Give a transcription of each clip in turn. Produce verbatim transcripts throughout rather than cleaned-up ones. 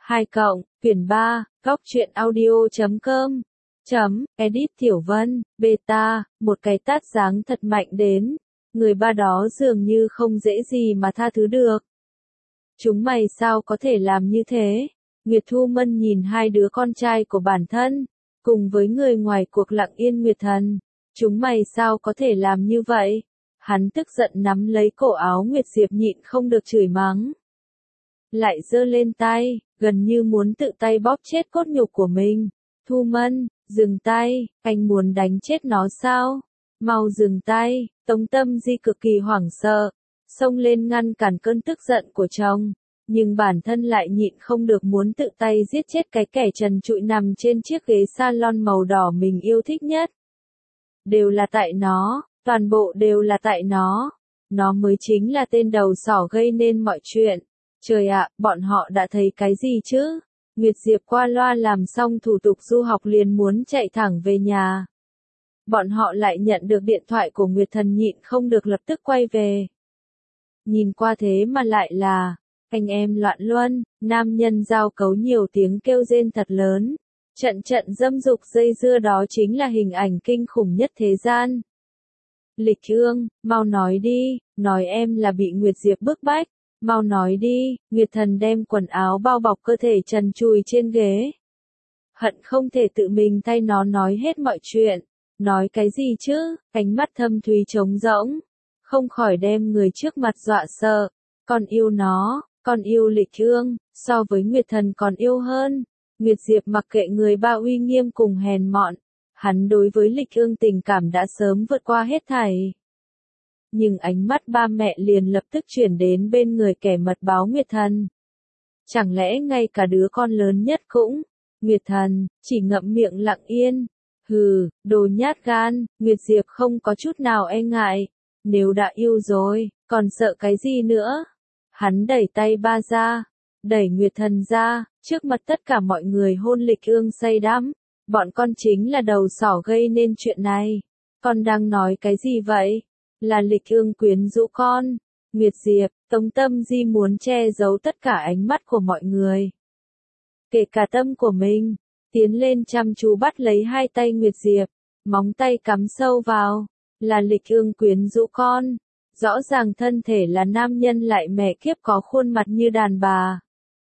hai cộng, quyển ba, góc truyện audio chấm com, chấm, edit Tiểu Vân, beta, một cái tát giáng thật mạnh đến, người ba đó dường như không dễ gì mà tha thứ được. Chúng mày sao có thể làm như thế? Nguyệt Thu Mân nhìn hai đứa con trai của bản thân, cùng với người ngoài cuộc Lặng Yên Nguyệt Thần. Chúng mày sao có thể làm như vậy? Hắn tức giận nắm lấy cổ áo Nguyệt Diệp nhịn không được chửi mắng. Lại giơ lên tay, gần như muốn tự tay bóp chết cốt nhục của mình. Thu Mân, dừng tay, anh muốn đánh chết nó sao? Mau dừng tay, Tống Tâm Di cực kỳ hoảng sợ, xông lên ngăn cản cơn tức giận của chồng. Nhưng bản thân lại nhịn không được muốn tự tay giết chết cái kẻ trần trụi nằm trên chiếc ghế salon màu đỏ mình yêu thích nhất. Đều là tại nó, toàn bộ đều là tại nó. Nó mới chính là tên đầu sỏ gây nên mọi chuyện. Trời ạ, bọn họ đã thấy cái gì chứ? Nguyệt Diệp qua loa làm xong thủ tục du học liền muốn chạy thẳng về nhà. Bọn họ lại nhận được điện thoại của Nguyệt Thần nhịn không được lập tức quay về. Nhìn qua thế mà lại là, anh em loạn luân, nam nhân giao cấu nhiều tiếng kêu rên thật lớn. Trận trận dâm dục dây dưa đó chính là hình ảnh kinh khủng nhất thế gian. Lịch Ương, mau nói đi, nói em là bị Nguyệt Diệp bức bách. Mau nói đi, Nguyệt Thần đem quần áo bao bọc cơ thể trần trùi trên ghế. Hận không thể tự mình thay nó nói hết mọi chuyện. Nói cái gì chứ, ánh mắt thâm thúy trống rỗng. Không khỏi đem người trước mặt dọa sợ. Con yêu nó, con yêu Lịch Ương, so với Nguyệt Thần còn yêu hơn. Nguyệt Diệp mặc kệ người ba uy nghiêm cùng hèn mọn. Hắn đối với Lịch Ương tình cảm đã sớm vượt qua hết thảy. Nhưng ánh mắt ba mẹ liền lập tức chuyển đến bên người kẻ mật báo Nguyệt Thần. Chẳng lẽ ngay cả đứa con lớn nhất cũng, Nguyệt Thần, chỉ ngậm miệng lặng yên. Hừ, đồ nhát gan, Nguyệt Diệp không có chút nào e ngại. Nếu đã yêu rồi, còn sợ cái gì nữa? Hắn đẩy tay ba ra, đẩy Nguyệt Thần ra, trước mặt tất cả mọi người hôn Lịch Ương say đắm. Bọn con chính là đầu sỏ gây nên chuyện này. Con đang nói cái gì vậy? Là Lịch Ương quyến rũ con. Nguyệt Diệp, Tống Tâm Di muốn che giấu tất cả ánh mắt của mọi người. Kể cả tâm của mình. Tiến lên chăm chú bắt lấy hai tay Nguyệt Diệp. Móng tay cắm sâu vào. Là Lịch Ương quyến rũ con. Rõ ràng thân thể là nam nhân lại mẹ kiếp có khuôn mặt như đàn bà.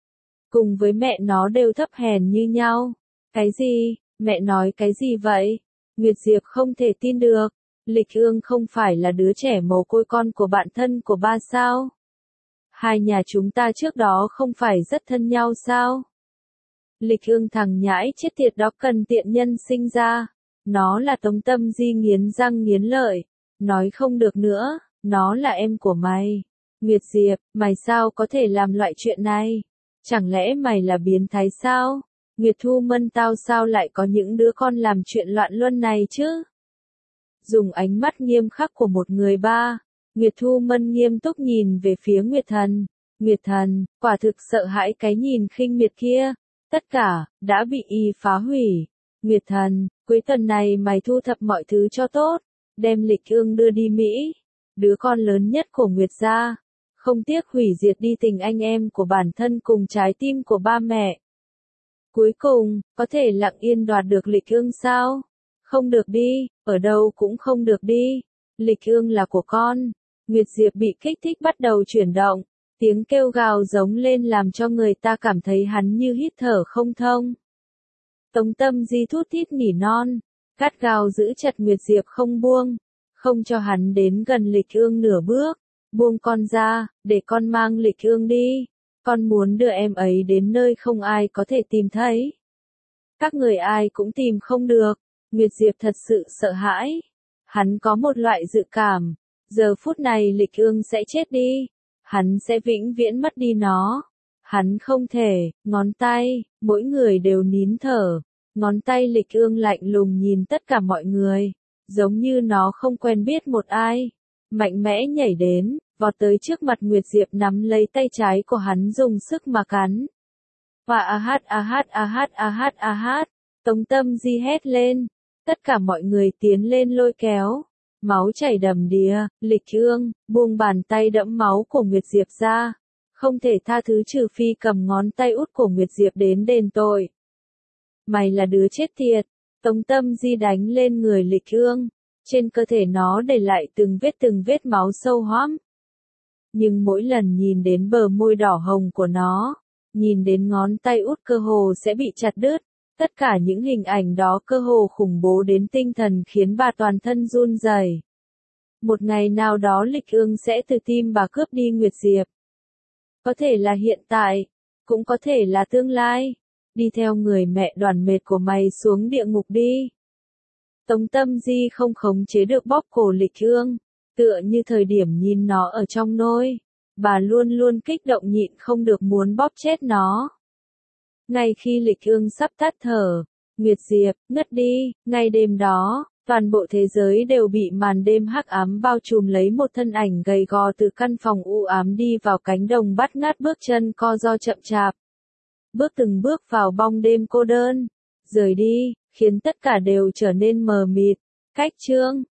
Cùng với mẹ nó đều thấp hèn như nhau. Cái gì? Mẹ nói cái gì vậy? Nguyệt Diệp không thể tin được. Lịch Ương không phải là đứa trẻ mồ côi con của bạn thân của ba sao? Hai nhà chúng ta trước đó không phải rất thân nhau sao? Lịch Ương thằng nhãi chết tiệt đó cần tiện nhân sinh ra. Nó là Tống Tâm Di nghiến răng nghiến lợi. Nói không được nữa, nó là em của mày. Nguyệt Diệp, mày sao có thể làm loại chuyện này? Chẳng lẽ mày là biến thái sao? Nguyệt Thu Mân tao sao lại có những đứa con làm chuyện loạn luân này chứ? Dùng ánh mắt nghiêm khắc của một người ba, Nguyệt Thu Mân nghiêm túc nhìn về phía Nguyệt Thần. Nguyệt Thần, quả thực sợ hãi cái nhìn khinh miệt kia. Tất cả, đã bị y phá hủy. Nguyệt Thần, cuối tuần này mày thu thập mọi thứ cho tốt. Đem Lịch Ương đưa đi Mỹ. Đứa con lớn nhất của Nguyệt gia. Không tiếc hủy diệt đi tình anh em của bản thân cùng trái tim của ba mẹ. Cuối cùng, có thể lặng yên đoạt được Lịch Ương sao? Không được đi, ở đâu cũng không được đi. Lịch Ương là của con. Nguyệt Diệp bị kích thích bắt đầu chuyển động. Tiếng kêu gào giống lên làm cho người ta cảm thấy hắn như hít thở không thông. Tống Tâm Di thút thít nỉ non. Gắt gao giữ chặt Nguyệt Diệp không buông. Không cho hắn đến gần Lịch Ương nửa bước. Buông con ra, để con mang Lịch Ương đi. Con muốn đưa em ấy đến nơi không ai có thể tìm thấy. Các người ai cũng tìm không được. Nguyệt Diệp thật sự sợ hãi. Hắn có một loại dự cảm. Giờ phút này Lịch Ương sẽ chết đi. Hắn sẽ vĩnh viễn mất đi nó. Hắn không thể, ngón tay, mỗi người đều nín thở. Ngón tay Lịch Ương lạnh lùng nhìn tất cả mọi người. Giống như nó không quen biết một ai. Mạnh mẽ nhảy đến, vọt tới trước mặt Nguyệt Diệp nắm lấy tay trái của hắn dùng sức mà cắn. Và a hát a hát a hát a hát a hát, Tống Tâm Di hét lên. Tất cả mọi người tiến lên lôi kéo. Máu chảy đầm đìa, Lịch Ương, buông bàn tay đẫm máu của Nguyệt Diệp ra. không thể tha thứ trừ phi cầm ngón tay út của Nguyệt Diệp đến đền tội. Mày là đứa chết tiệt, Tống Tâm Di đánh lên người Lịch Ương, trên cơ thể nó để lại từng vết từng vết máu sâu hoắm. Nhưng mỗi lần nhìn đến bờ môi đỏ hồng của nó, nhìn đến ngón tay út cơ hồ sẽ bị chặt đứt, tất cả những hình ảnh đó cơ hồ khủng bố đến tinh thần khiến bà toàn thân run rẩy. Một ngày nào đó Lịch Ương sẽ từ tim bà cướp đi Nguyệt Diệp. Có thể là hiện tại, cũng có thể là tương lai. Đi theo người mẹ đoàn mệt của mày xuống địa ngục đi. Tống Tâm Di không khống chế được bóp cổ Lịch Ương, tựa như thời điểm nhìn nó ở trong nôi. Bà luôn luôn kích động nhịn không được muốn bóp chết nó. Ngay khi Lịch Ương sắp tắt thở, Nguyệt Diệp ngất đi, ngay đêm đó, toàn bộ thế giới đều bị màn đêm hắc ám bao trùm lấy một thân ảnh gầy gò từ căn phòng u ám đi vào cánh đồng bắt ngát, bước chân co ro chậm chạp. Bước từng bước vào bóng đêm cô đơn, rời đi, khiến tất cả đều trở nên mờ mịt. Cách chương